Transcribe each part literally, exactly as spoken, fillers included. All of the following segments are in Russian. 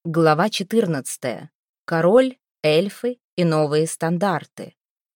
Глава четырнадцатая. Король, эльфы и новые стандарты.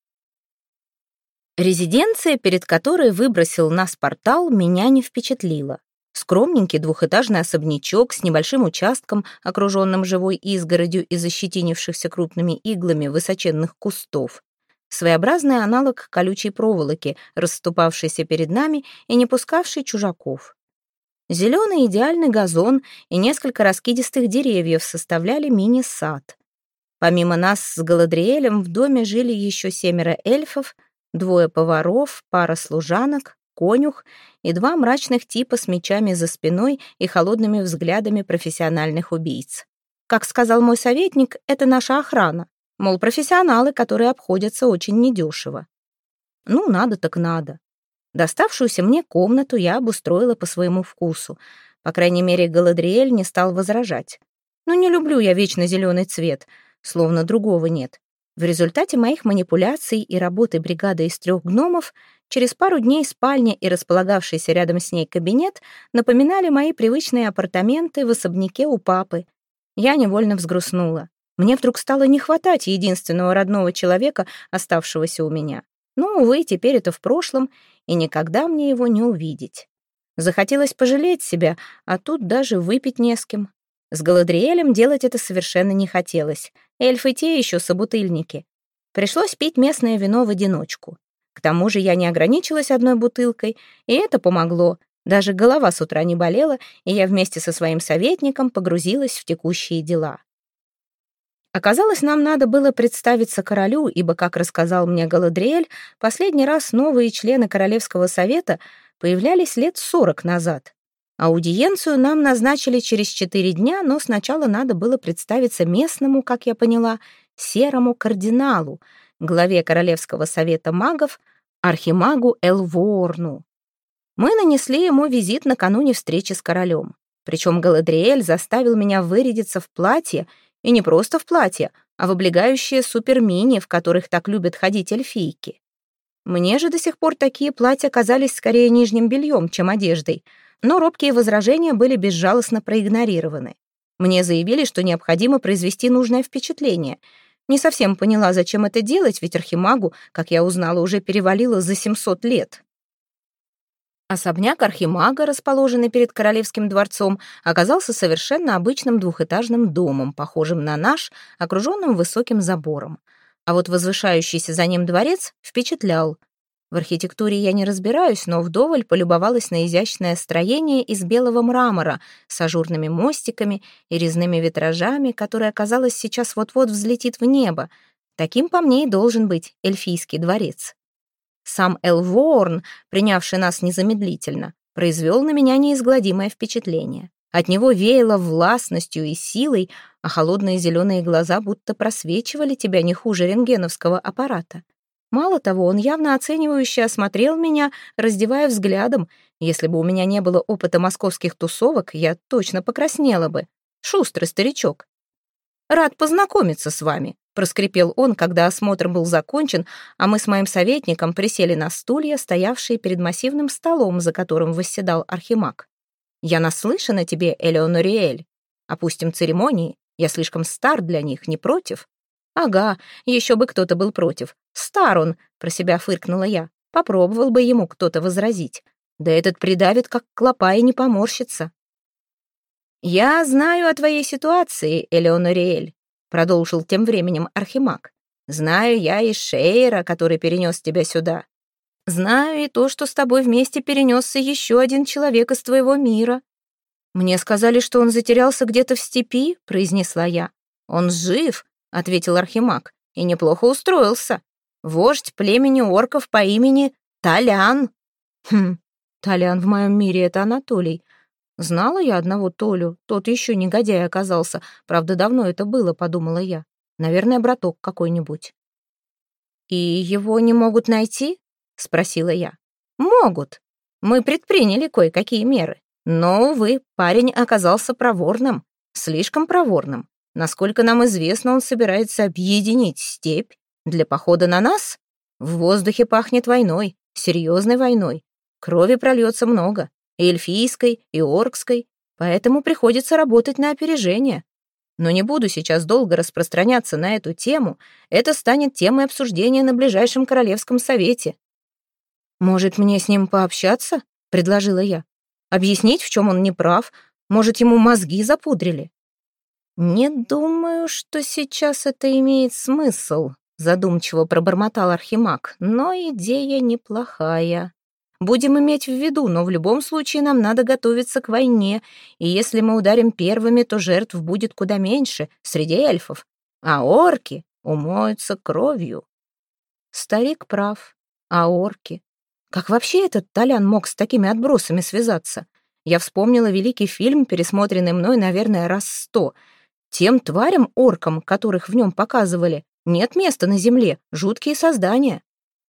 Резиденция, перед которой выбросил нас портал, меня не впечатлила. Скромненький двухэтажный особнячок с небольшим участком, окруженным живой изгородью из ощетинившихся крупными иглами высоченных кустов. Своеобразный аналог колючей проволоки, расступавшейся перед нами и не пускавшей чужаков. Зеленый идеальный газон и несколько раскидистых деревьев составляли мини-сад. Помимо нас с Галадриэлем в доме жили еще семеро эльфов, двое поваров, пара служанок, конюх и два мрачных типа с мечами за спиной и холодными взглядами профессиональных убийц. Как сказал мой советник, это наша охрана, мол, профессионалы, которые обходятся очень недешево. Ну, надо так надо. Доставшуюся мне комнату я обустроила по своему вкусу. По крайней мере, Галадриэль не стал возражать. Но не люблю я вечно зеленый цвет, словно другого нет. В результате моих манипуляций и работы бригады из трех гномов через пару дней спальня и располагавшийся рядом с ней кабинет напоминали мои привычные апартаменты в особняке у папы. Я невольно взгрустнула. Мне вдруг стало не хватать единственного родного человека, оставшегося у меня. Ну, увы, теперь это в прошлом, и никогда мне его не увидеть. Захотелось пожалеть себя, а тут даже выпить не с кем. С Галадриэлем делать это совершенно не хотелось. Эльфы те еще собутыльники. Пришлось пить местное вино в одиночку. К тому же я не ограничилась одной бутылкой, и это помогло. Даже голова с утра не болела, и я вместе со своим советником погрузилась в текущие дела. Оказалось, нам надо было представиться королю, ибо, как рассказал мне Галадриэль, последний раз новые члены Королевского совета появлялись лет сорок назад. Аудиенцию нам назначили через четыре дня, но сначала надо было представиться местному, как я поняла, серому кардиналу, главе Королевского совета магов, архимагу Элворну. Мы нанесли ему визит накануне встречи с королем. Причем Галадриэль заставил меня вырядиться в платье, и не просто в платье, а в облегающие супермини, в которых так любят ходить эльфийки. Мне же до сих пор такие платья казались скорее нижним бельем, чем одеждой, но робкие возражения были безжалостно проигнорированы. Мне заявили, что необходимо произвести нужное впечатление. Не совсем поняла, зачем это делать, ведь архимагу, как я узнала, уже перевалило за семьсот лет. Особняк архимага, расположенный перед королевским дворцом, оказался совершенно обычным двухэтажным домом, похожим на наш, окруженным высоким забором. А вот возвышающийся за ним дворец впечатлял. В архитектуре я не разбираюсь, но вдоволь полюбовалась на изящное строение из белого мрамора с ажурными мостиками и резными витражами, которое, казалось, сейчас вот-вот взлетит в небо. Таким, по мне, и должен быть эльфийский дворец. Сам Элворн, принявший нас незамедлительно, произвел на меня неизгладимое впечатление. От него веяло властностью и силой, а холодные зеленые глаза будто просвечивали тебя не хуже рентгеновского аппарата. Мало того, он явно оценивающе осмотрел меня, раздевая взглядом. Если бы у меня не было опыта московских тусовок, я точно покраснела бы. Шустрый старичок. «Рад познакомиться с вами», — проскрипел он, когда осмотр был закончен, а мы с моим советником присели на стулья, стоявшие перед массивным столом, за которым восседал архимаг. «Я наслышан о тебе, Элеонориэль. Опустим церемонии. Я слишком стар для них, не против?» «Ага, еще бы кто-то был против. Стар он», — про себя фыркнула я. «Попробовал бы ему кто-то возразить. Да этот придавит, как клопа, и не поморщится». «Я знаю о твоей ситуации, Элеонориэль», — продолжил тем временем архимаг. «Знаю я и Шейра, который перенес тебя сюда. Знаю и то, что с тобой вместе перенесся еще один человек из твоего мира». «Мне сказали, что он затерялся где-то в степи», — произнесла я. «Он жив», — ответил архимаг, — «и неплохо устроился. Вождь племени орков по имени Толян». «Хм, Толян в моем мире — это Анатолий. Знала я одного Толю, тот еще негодяй оказался. Правда, давно это было, подумала я. Наверное, браток какой-нибудь». «И его не могут найти?» — спросила я. «Могут. Мы предприняли кое-какие меры. Но, увы, парень оказался проворным, слишком проворным. Насколько нам известно, он собирается объединить степь для похода на нас. В воздухе пахнет войной, серьезной войной. Крови прольется много. И эльфийской, и оркской, поэтому приходится работать на опережение. Но не буду сейчас долго распространяться на эту тему, это станет темой обсуждения на ближайшем Королевском совете. «Может, мне с ним пообщаться?» — предложила я. «Объяснить, в чем он не прав? Может, ему мозги запудрили?» «Не думаю, что сейчас это имеет смысл», — задумчиво пробормотал Архимаг, «но идея неплохая. Будем иметь в виду, но в любом случае нам надо готовиться к войне, и если мы ударим первыми, то жертв будет куда меньше среди эльфов, а орки умоются кровью». Старик прав. А орки? Как вообще этот Толян мог с такими отбросами связаться? Я вспомнила великий фильм, пересмотренный мной, наверное, раз сто. Тем тварям-оркам, которых в нем показывали, нет места на земле, жуткие создания.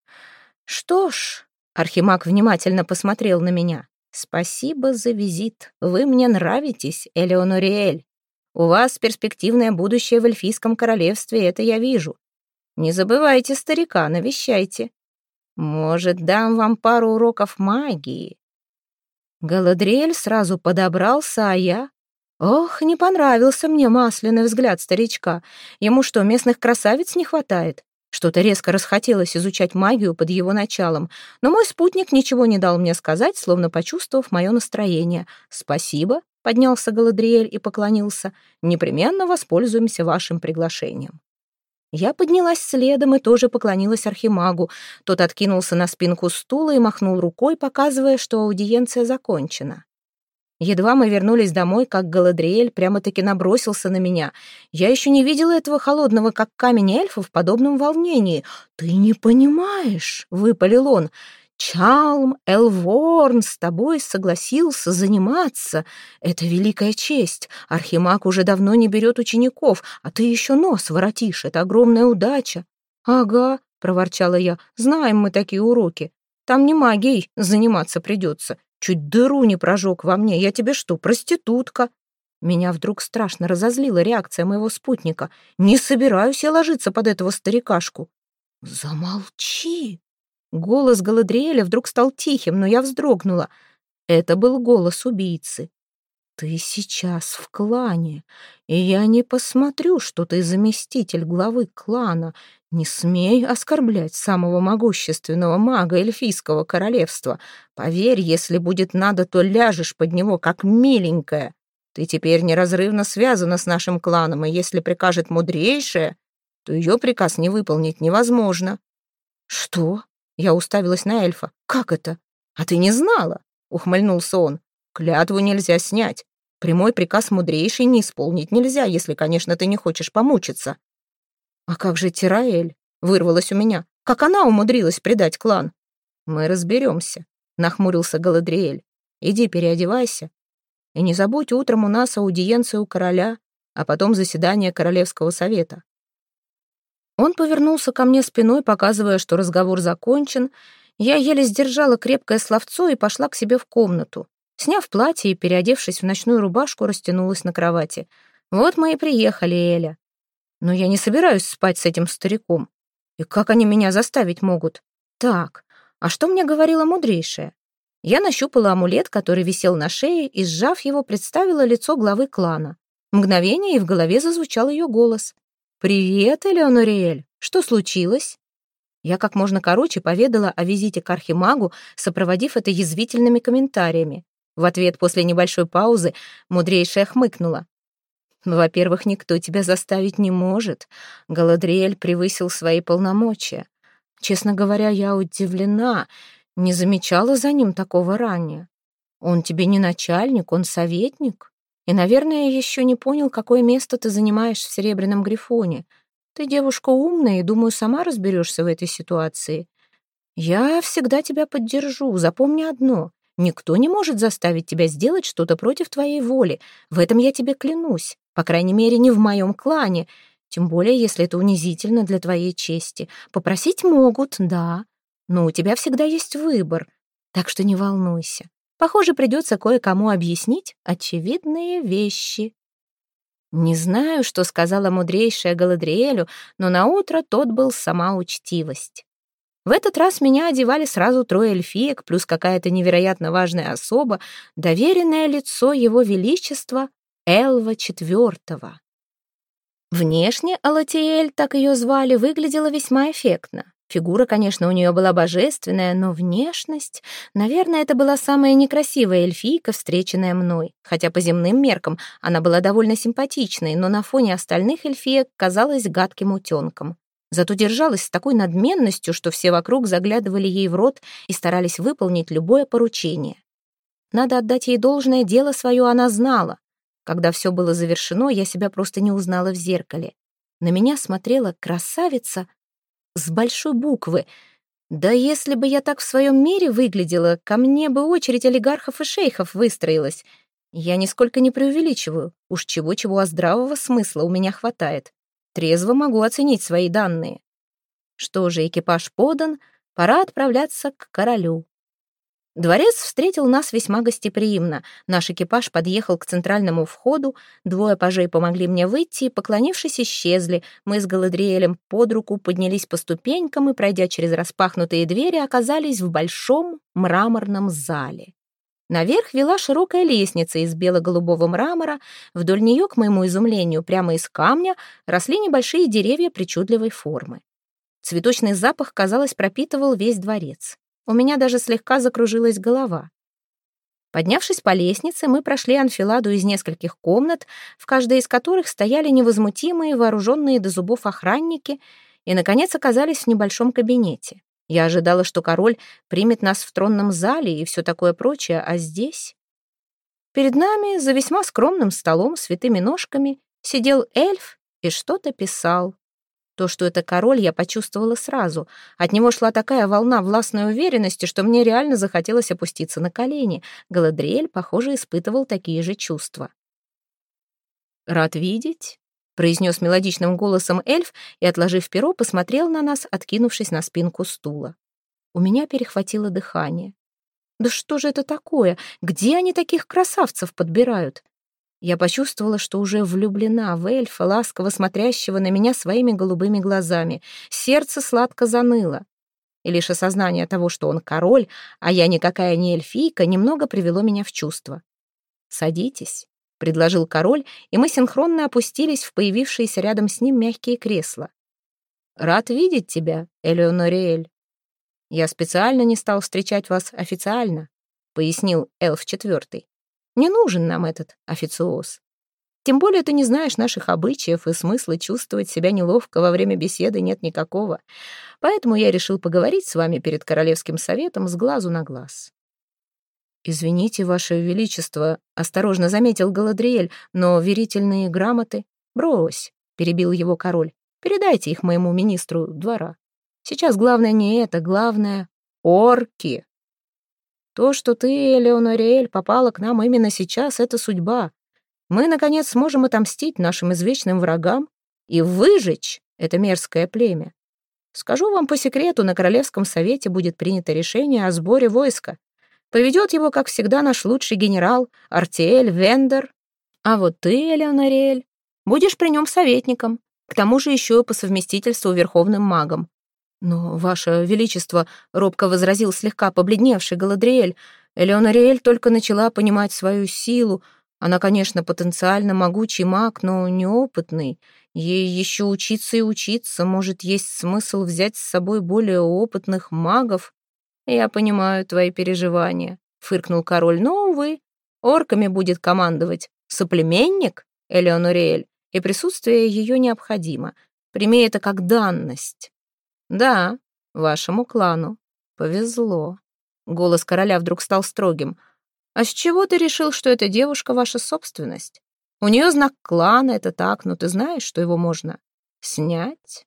Что ж, Архимаг внимательно посмотрел на меня. «Спасибо за визит. Вы мне нравитесь, Элеонориэль. У вас перспективное будущее в эльфийском королевстве, это я вижу. Не забывайте старика, навещайте. Может, дам вам пару уроков магии?» Галадриэль сразу подобрался, а я... Ох, не понравился мне масляный взгляд старичка. Ему что, местных красавиц не хватает? Что-то резко расхотелось изучать магию под его началом, но мой спутник ничего не дал мне сказать, словно почувствовав мое настроение. «Спасибо», — поднялся Галадриэль и поклонился, «непременно воспользуемся вашим приглашением». Я поднялась следом и тоже поклонилась Архимагу. Тот откинулся на спинку стула и махнул рукой, показывая, что аудиенция закончена. Едва мы вернулись домой, как Галадриэль прямо-таки набросился на меня. Я еще не видела этого холодного, как камень эльфа, в подобном волнении. «Ты не понимаешь», — выпалил он. «Чалм Элворн с тобой согласился заниматься. Это великая честь. Архимаг уже давно не берет учеников, а ты еще нос воротишь. Это огромная удача». «Ага», — проворчала я, — «знаем мы такие уроки. Там не магией заниматься придется. Чуть дыру не прожег во мне. Я тебе что, проститутка?» Меня вдруг страшно разозлила реакция моего спутника. «Не собираюсь я ложиться под этого старикашку». «Замолчи!» Голос Галадриэля вдруг стал тихим, но я вздрогнула. Это был голос убийцы. «Ты сейчас в клане, и я не посмотрю, что ты заместитель главы клана. Не смей оскорблять самого могущественного мага эльфийского королевства. Поверь, если будет надо, то ляжешь под него, как миленькая. Ты теперь неразрывно связана с нашим кланом, и если прикажет мудрейшая, то ее приказ не выполнить невозможно». «Что?» Я уставилась на эльфа. «Как это? А ты не знала?» — ухмыльнулся он. «Клятву нельзя снять. Прямой приказ мудрейшей не исполнить нельзя, если, конечно, ты не хочешь помучиться». «А как же Тираэль?» — вырвалось у меня. «Как она умудрилась предать клан?» «Мы разберемся», — нахмурился Галадриэль. «Иди переодевайся. И не забудь, утром у нас аудиенция у короля, а потом заседание Королевского совета». Он повернулся ко мне спиной, показывая, что разговор закончен. Я еле сдержала крепкое словцо и пошла к себе в комнату. Сняв платье и переодевшись в ночную рубашку, растянулась на кровати. «Вот мы и приехали, Эля. Но я не собираюсь спать с этим стариком. И как они меня заставить могут? Так, а что мне говорила мудрейшая?» Я нащупала амулет, который висел на шее, и, сжав его, представила лицо главы клана. Мгновение, и в голове зазвучал ее голос. «Привет, Элеонориэль. Что случилось?» Я как можно короче поведала о визите к Архимагу, сопроводив это язвительными комментариями. В ответ после небольшой паузы мудрейшая хмыкнула. «Во-первых, никто тебя заставить не может. Галадриэль превысил свои полномочия. Честно говоря, я удивлена, не замечала за ним такого ранее. Он тебе не начальник, он советник. И, наверное, еще не понял, какое место ты занимаешь в Серебряном Грифоне. Ты девушка умная и, думаю, сама разберешься в этой ситуации. Я всегда тебя поддержу. Запомни одно. Никто не может заставить тебя сделать что-то против твоей воли. В этом я тебе клянусь. По крайней мере, не в моем клане. Тем более, если это унизительно для твоей чести. Попросить могут, да. Но у тебя всегда есть выбор. Так что не волнуйся. Похоже, придется кое-кому объяснить очевидные вещи». Не знаю, что сказала мудрейшая Галадриэлю, но наутро тот был сама учтивость. В этот раз меня одевали сразу трое эльфиек, плюс какая-то невероятно важная особа, доверенное лицо его величества Элва четвёртого. Внешне Алатиэль, так ее звали, выглядела весьма эффектно. Фигура, конечно, у нее была божественная, но внешность... Наверное, это была самая некрасивая эльфийка, встреченная мной. Хотя по земным меркам она была довольно симпатичной, но на фоне остальных эльфиек казалась гадким утенком. Зато держалась с такой надменностью, что все вокруг заглядывали ей в рот и старались выполнить любое поручение. Надо отдать ей должное, дело свое она знала. Когда все было завершено, я себя просто не узнала в зеркале. На меня смотрела красавица с большой буквы. Да если бы я так в своем мире выглядела, ко мне бы очередь олигархов и шейхов выстроилась. Я нисколько не преувеличиваю. Уж чего-чего, а здравого смысла у меня хватает. Трезво могу оценить свои данные. Что же, экипаж подан, пора отправляться к королю. Дворец встретил нас весьма гостеприимно. Наш экипаж подъехал к центральному входу, двое пажей помогли мне выйти и, поклонившись, исчезли. Мы с Галадриэлем под руку поднялись по ступенькам и, пройдя через распахнутые двери, оказались в большом мраморном зале. Наверх вела широкая лестница из бело-голубого мрамора. Вдоль нее, к моему изумлению, прямо из камня росли небольшие деревья причудливой формы. Цветочный запах, казалось, пропитывал весь дворец. У меня даже слегка закружилась голова. Поднявшись по лестнице, мы прошли анфиладу из нескольких комнат, в каждой из которых стояли невозмутимые, вооруженные до зубов охранники, и, наконец, оказались в небольшом кабинете. Я ожидала, что король примет нас в тронном зале и все такое прочее, а здесь... Перед нами, за весьма скромным столом с витыми ножками, сидел эльф и что-то писал. То, что это король, я почувствовала сразу. От него шла такая волна властной уверенности, что мне реально захотелось опуститься на колени. Галадриэль, похоже, испытывал такие же чувства. «Рад видеть», — произнес мелодичным голосом эльф и, отложив перо, посмотрел на нас, откинувшись на спинку стула. У меня перехватило дыхание. «Да что же это такое? Где они таких красавцев подбирают?» Я почувствовала, что уже влюблена в эльфа, ласково смотрящего на меня своими голубыми глазами. Сердце сладко заныло. И лишь осознание того, что он король, а я никакая не эльфийка, немного привело меня в чувство. «Садитесь», — предложил король, и мы синхронно опустились в появившиеся рядом с ним мягкие кресла. «Рад видеть тебя, Элеонориэль. Я специально не стал встречать вас официально», — пояснил эльф четвертый. «Не нужен нам этот официоз. Тем более ты не знаешь наших обычаев, и смысла чувствовать себя неловко во время беседы нет никакого. Поэтому я решил поговорить с вами перед Королевским советом с глазу на глаз». «Извините, Ваше Величество», — осторожно заметил Галадриэль, «но верительные грамоты...» «Брось», — перебил его король, «передайте их моему министру двора. Сейчас главное не это, главное — орки. То, что ты, Элеонориэль, попала к нам именно сейчас, — это судьба. Мы, наконец, сможем отомстить нашим извечным врагам и выжечь это мерзкое племя. Скажу вам по секрету, на Королевском совете будет принято решение о сборе войска. Поведет его, как всегда, наш лучший генерал Артиэль Вендер. А вот ты, Элеонориэль, будешь при нем советником, к тому же еще и по совместительству верховным магом. «Но, Ваше Величество», — робко возразил слегка побледневший Галадриэль, «Элеонориэль только начала понимать свою силу. Она, конечно, потенциально могучий маг, но неопытный. Ей еще учиться и учиться. Может, есть смысл взять с собой более опытных магов?» «Я понимаю твои переживания», — фыркнул король, «но, увы, орками будет командовать соплеменник Элеонориэль, и присутствие ее необходимо. Прими это как данность». «Да, вашему клану повезло». Голос короля вдруг стал строгим. «А с чего ты решил, что эта девушка ваша собственность? У нее знак клана, это так, но ты знаешь, что его можно снять?»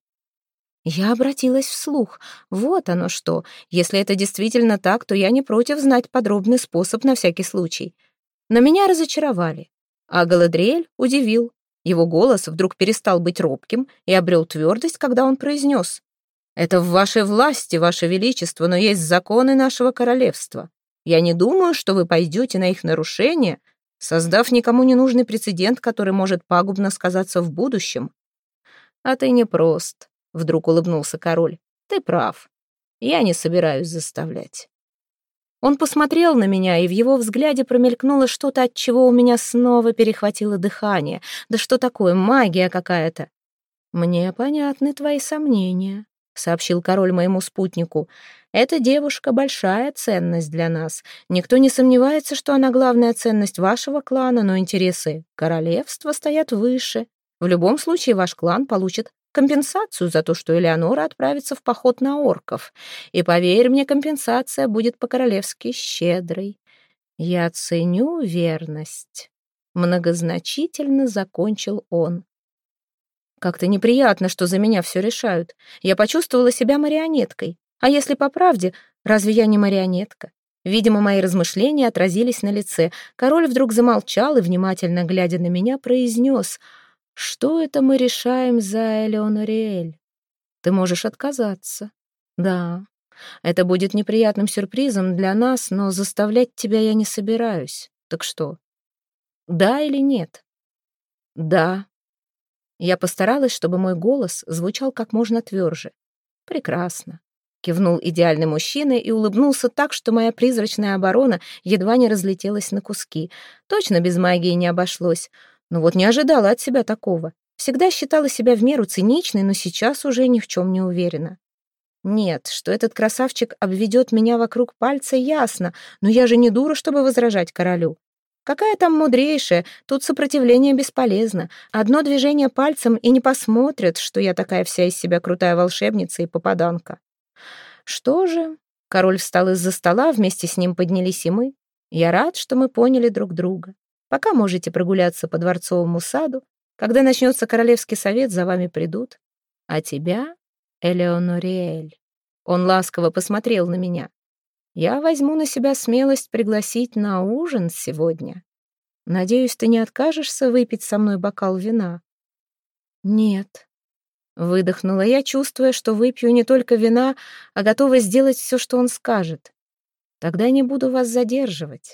Я обратилась вслух. Вот оно что. Если это действительно так, то я не против знать подробный способ на всякий случай. Но меня разочаровали. А Галадриэль удивил. Его голос вдруг перестал быть робким и обрел твердость, когда он произнес: «Это в вашей власти, ваше величество, но есть законы нашего королевства. Я не думаю, что вы пойдете на их нарушение, создав никому ненужный прецедент, который может пагубно сказаться в будущем». «А ты не прост», — вдруг улыбнулся король. «Ты прав. Я не собираюсь заставлять». Он посмотрел на меня, и в его взгляде промелькнуло что-то, от чего у меня снова перехватило дыхание. Да что такое, магия какая-то. «Мне понятны твои сомнения», — сообщил король моему спутнику. «Эта девушка — большая ценность для нас. Никто не сомневается, что она главная ценность вашего клана, но интересы королевства стоят выше. В любом случае ваш клан получит компенсацию за то, что Элеонора отправится в поход на орков. И, поверь мне, компенсация будет по-королевски щедрой. Я ценю верность». Многозначительно закончил он. Как-то неприятно, что за меня все решают. Я почувствовала себя марионеткой. А если по правде, разве я не марионетка? Видимо, мои размышления отразились на лице. Король вдруг замолчал и, внимательно глядя на меня, произнес: «Что это мы решаем за Элеонориэль? Ты можешь отказаться. Да, это будет неприятным сюрпризом для нас, но заставлять тебя я не собираюсь. Так что, да или нет?» «Да». Я постаралась, чтобы мой голос звучал как можно тверже. «Прекрасно», — кивнул идеальный мужчина и улыбнулся так, что моя призрачная оборона едва не разлетелась на куски. Точно без магии не обошлось. Но вот не ожидала от себя такого. Всегда считала себя в меру циничной, но сейчас уже ни в чем не уверена. Нет, что этот красавчик обведет меня вокруг пальца, ясно, но я же не дура, чтобы возражать королю. Какая там мудрейшая, тут сопротивление бесполезно. Одно движение пальцем и не посмотрят, что я такая вся из себя крутая волшебница и попаданка. Что же? Король встал из-за стола, вместе с ним поднялись и мы. Я рад, что мы поняли друг друга. Пока можете прогуляться по дворцовому саду. Когда начнется королевский совет, за вами придут. А тебя, Элеонориэль, он ласково посмотрел на меня. Я возьму на себя смелость пригласить на ужин сегодня. Надеюсь, ты не откажешься выпить со мной бокал вина?» «Нет», — выдохнула я, чувствуя, что выпью не только вина, а готова сделать все, что он скажет. «Тогда не буду вас задерживать».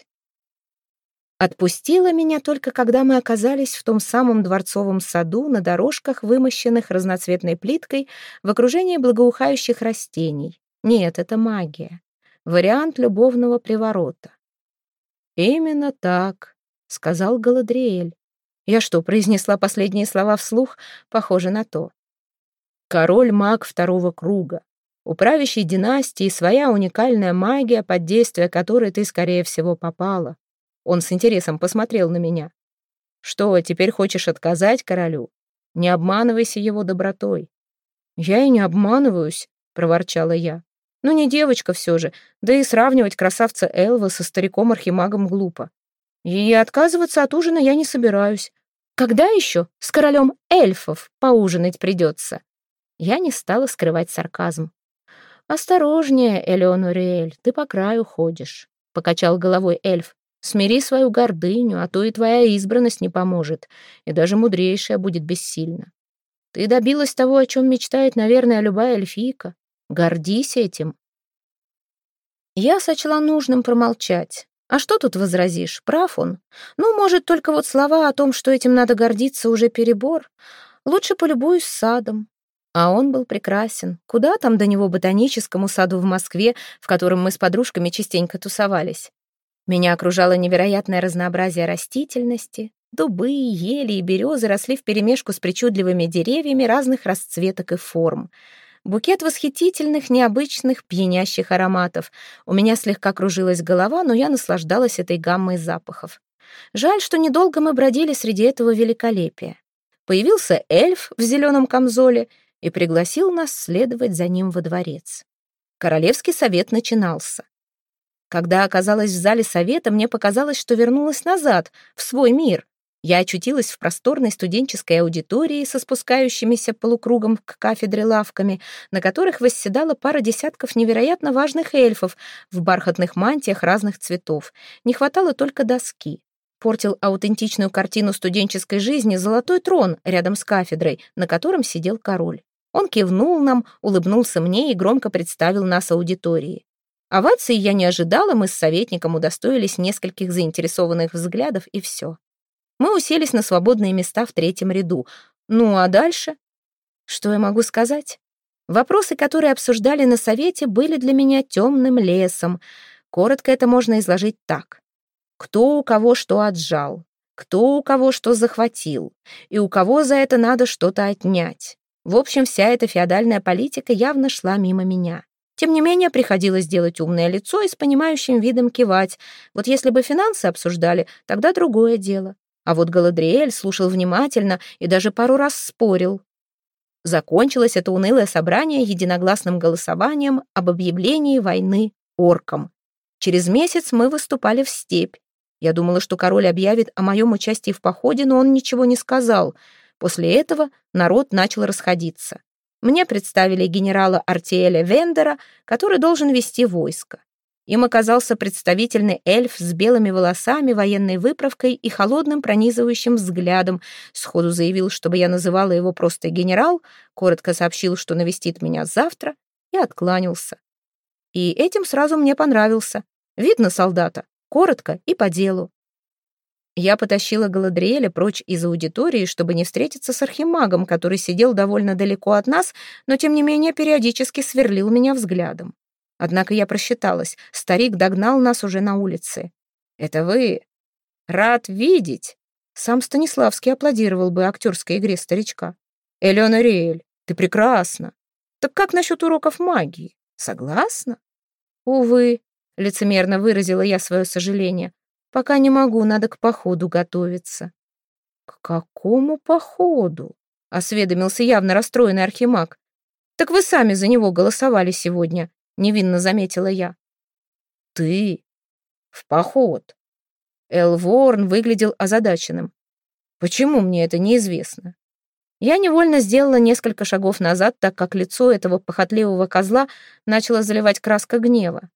Отпустила меня только когда мы оказались в том самом дворцовом саду на дорожках, вымощенных разноцветной плиткой, в окружении благоухающих растений. Нет, это магия. Вариант любовного приворота. «Именно так», — сказал Галадриэль. Я что, произнесла последние слова вслух? Похоже на то. Король-маг второго круга. У правящей династии своя уникальная магия, под действие которой ты, скорее всего, попала. Он с интересом посмотрел на меня. «Что, теперь хочешь отказать королю? Не обманывайся его добротой». «Я и не обманываюсь», — проворчала я. «Ну, не девочка все же, да и сравнивать красавца Элва со стариком-архимагом глупо. И отказываться от ужина я не собираюсь. Когда еще с королем эльфов поужинать придется?» Я не стала скрывать сарказм. «Осторожнее, Элеонориэль, ты по краю ходишь», — покачал головой эльф. «Смири свою гордыню, а то и твоя избранность не поможет, и даже мудрейшая будет бессильна. Ты добилась того, о чем мечтает, наверное, любая эльфийка. Гордись этим». Я сочла нужным промолчать. А что тут возразишь? Прав он. Ну, может, только вот слова о том, что этим надо гордиться, уже перебор. Лучше полюбуюсь садом. А он был прекрасен. Куда там до него ботаническому саду в Москве, в котором мы с подружками частенько тусовались. Меня окружало невероятное разнообразие растительности. Дубы, ели и березы росли вперемешку с причудливыми деревьями разных расцветок и форм. Букет восхитительных, необычных, пьянящих ароматов. У меня слегка кружилась голова, но я наслаждалась этой гаммой запахов. Жаль, что недолго мы бродили среди этого великолепия. Появился эльф в зеленом камзоле и пригласил нас следовать за ним во дворец. Королевский совет начинался. Когда оказалась в зале совета, мне показалось, что вернулась назад, в свой мир. Я очутилась в просторной студенческой аудитории со спускающимися полукругом к кафедре лавками, на которых восседала пара десятков невероятно важных эльфов в бархатных мантиях разных цветов. Не хватало только доски. Портил аутентичную картину студенческой жизни золотой трон рядом с кафедрой, на котором сидел король. Он кивнул нам, улыбнулся мне и громко представил нас аудитории. Овации я не ожидала, мы с советником удостоились нескольких заинтересованных взглядов, и все. Мы уселись на свободные места в третьем ряду. Ну, а дальше? Что я могу сказать? Вопросы, которые обсуждали на совете, были для меня темным лесом. Коротко это можно изложить так. Кто у кого что отжал, кто у кого что захватил, и у кого за это надо что-то отнять. В общем, вся эта феодальная политика явно шла мимо меня. Тем не менее, приходилось делать умное лицо и с понимающим видом кивать. Вот если бы финансы обсуждали, тогда другое дело. А вот Галадриэль слушал внимательно и даже пару раз спорил. Закончилось это унылое собрание единогласным голосованием об объявлении войны оркам. Через месяц мы выступали в степь. Я думала, что король объявит о моем участии в походе, но он ничего не сказал. После этого народ начал расходиться. Мне представили генерала Артиэля Вендера, который должен вести войско. Им оказался представительный эльф с белыми волосами, военной выправкой и холодным пронизывающим взглядом. Сходу заявил, чтобы я называла его просто генерал, коротко сообщил, что навестит меня завтра, и откланялся. И этим сразу мне понравился. Видно солдата, коротко и по делу. Я потащила Галадриэля прочь из аудитории, чтобы не встретиться с архимагом, который сидел довольно далеко от нас, но тем не менее периодически сверлил меня взглядом. Однако я просчиталась. Старик догнал нас уже на улице. «Это вы? Рад видеть!» Сам Станиславский аплодировал бы актерской игре старичка. «Элеонориэль, ты прекрасна! Так как насчет уроков магии? Согласна?» «Увы», — лицемерно выразила я свое сожаление, «пока не могу, надо к походу готовиться». «К какому походу?» — осведомился явно расстроенный архимаг. «Так вы сами за него голосовали сегодня», — невинно заметила я. «Ты? В поход?» Элворн выглядел озадаченным. «Почему мне это неизвестно?» Я невольно сделала несколько шагов назад, так как лицо этого похотливого козла начало заливать краска гнева.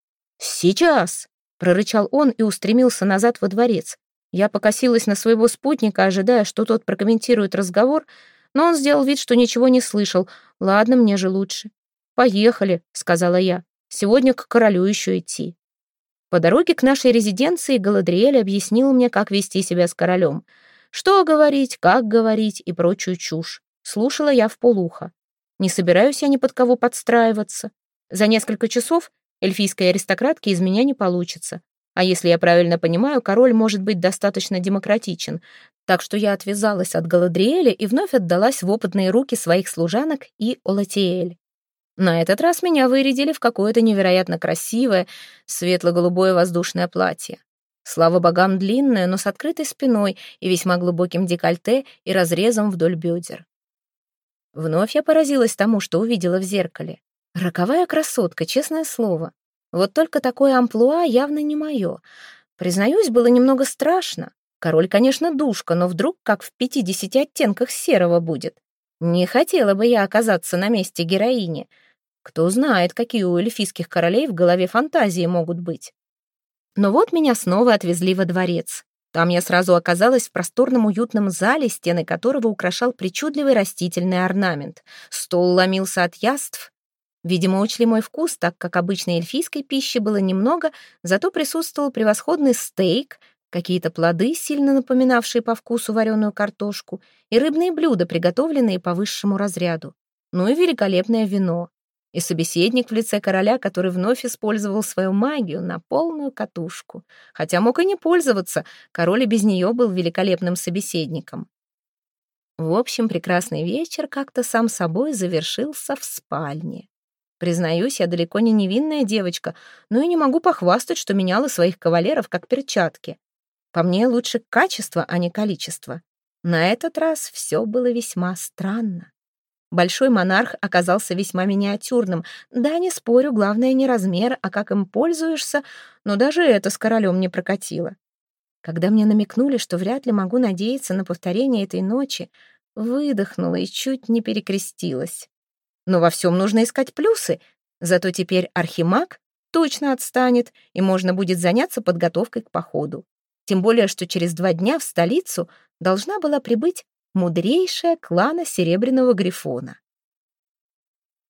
«Сейчас!» — прорычал он и устремился назад во дворец. Я покосилась на своего спутника, ожидая, что тот прокомментирует разговор, но он сделал вид, что ничего не слышал. «Ладно, мне же лучше». «Поехали», — сказала я. «Сегодня к королю еще идти». По дороге к нашей резиденции Галадриэль объяснил мне, как вести себя с королем. Что говорить, как говорить и прочую чушь. Слушала я вполуха. Не собираюсь я ни под кого подстраиваться. За несколько часов эльфийской аристократки из меня не получится. А если я правильно понимаю, король может быть достаточно демократичен. Так что я отвязалась от Галадриэля и вновь отдалась в опытные руки своих служанок и Олатиэль. На этот раз меня вырядили в какое-то невероятно красивое светло-голубое воздушное платье. Слава богам, длинное, но с открытой спиной и весьма глубоким декольте и разрезом вдоль бедер. Вновь я поразилась тому, что увидела в зеркале. Роковая красотка, честное слово. Вот только такое амплуа явно не мое. Признаюсь, было немного страшно. Король, конечно, душка, но вдруг как в пятидесяти оттенках серого будет. Не хотела бы я оказаться на месте героини. Кто знает, какие у эльфийских королей в голове фантазии могут быть. Но вот меня снова отвезли во дворец. Там я сразу оказалась в просторном уютном зале, стены которого украшал причудливый растительный орнамент. Стол ломился от яств. Видимо, учли мой вкус, так как обычной эльфийской пищи было немного, зато присутствовал превосходный стейк, какие-то плоды, сильно напоминавшие по вкусу вареную картошку, и рыбные блюда, приготовленные по высшему разряду. Ну и великолепное вино. И собеседник в лице короля, который вновь использовал свою магию на полную катушку. Хотя мог и не пользоваться, король и без нее был великолепным собеседником. В общем, прекрасный вечер как-то сам собой завершился в спальне. Признаюсь, я далеко не невинная девочка, но и не могу похвастать, что меняла своих кавалеров как перчатки. По мне лучше качество, а не количество. На этот раз все было весьма странно. Большой монарх оказался весьма миниатюрным. Да, не спорю, главное не размер, а как им пользуешься, но даже это с королем не прокатило. Когда мне намекнули, что вряд ли могу надеяться на повторение этой ночи, выдохнула и чуть не перекрестилась. Но во всем нужно искать плюсы, зато теперь архимаг точно отстанет, и можно будет заняться подготовкой к походу. Тем более, что через два дня в столицу должна была прибыть мудрейшая клана Серебряного Грифона.